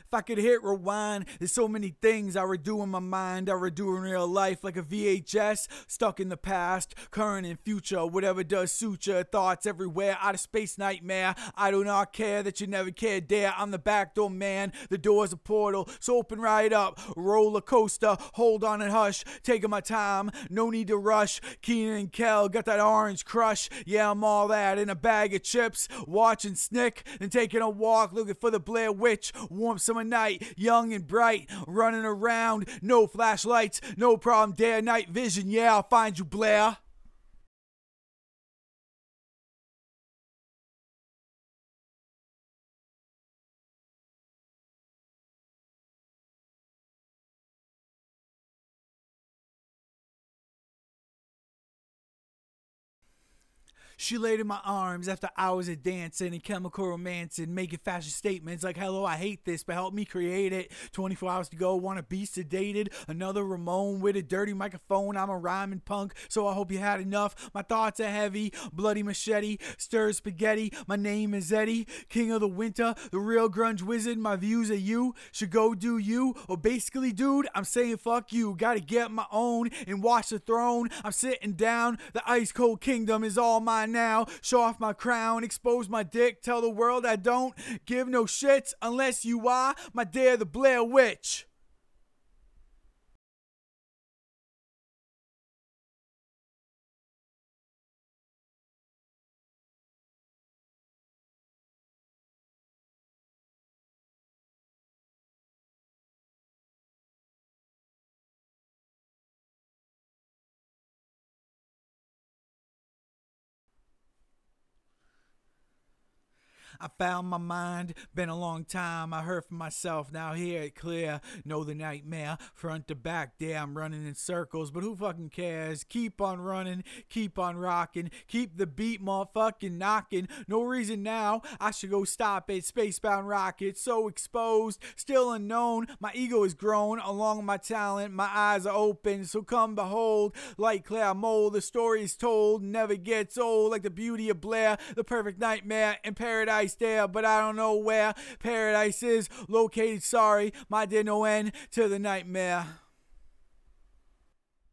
If I could hit rewind, there's so many things I would do in my mind, I would do in real life, like a VHS, stuck in the past, current and future, whatever does suit your thoughts everywhere, out of space nightmare. I do not care that you never cared there. I'm the backdoor man, the door's a portal, so open right up, roller coaster, hold on and hush, taking my time, no need to rush. Keenan and Kel got that orange crush, yeah, I'm all that in a bag of chips, watching Snick and taking a walk, looking for the Blair Witch. Warm summer night, young and bright, running around, no flashlights, no problem, day or night vision, yeah, I'll find you, Blair. She laid in my arms after hours of dancing and chemical romancing, making fashion statements like, hello, I hate this, but help me create it. 24 hours to go, wanna be sedated. Another Ramon with a dirty microphone. I'm a rhyming punk, so I hope you had enough. My thoughts are heavy, bloody machete, stir spaghetti. My name is Eddie, king of the winter, the real grunge wizard. My views are you, should go do you. Or basically, dude, I'm saying fuck you. Gotta get my own and watch the throne. I'm sitting down, the ice cold kingdom is all mine now. Show off my crown, expose my dick, tell the world I don't give no shits unless you are my dear the Blair Witch. I found my mind, been a long time. I heard from myself, now hear it clear. Know the nightmare, front to back. There I'm running in circles, but who fucking cares? Keep on running, keep on rocking, keep the beat motherfucking knocking. No reason now I should go stop it. Spacebound rocket, so exposed, still unknown. My ego is grown along with my talent. My eyes are open, so come behold. Like Claire Mole, the story is told, never gets old. Like the beauty of Blair, the perfect nightmare in paradise there, but I don't know where paradise is located. Sorry, my dear, no end to the nightmare.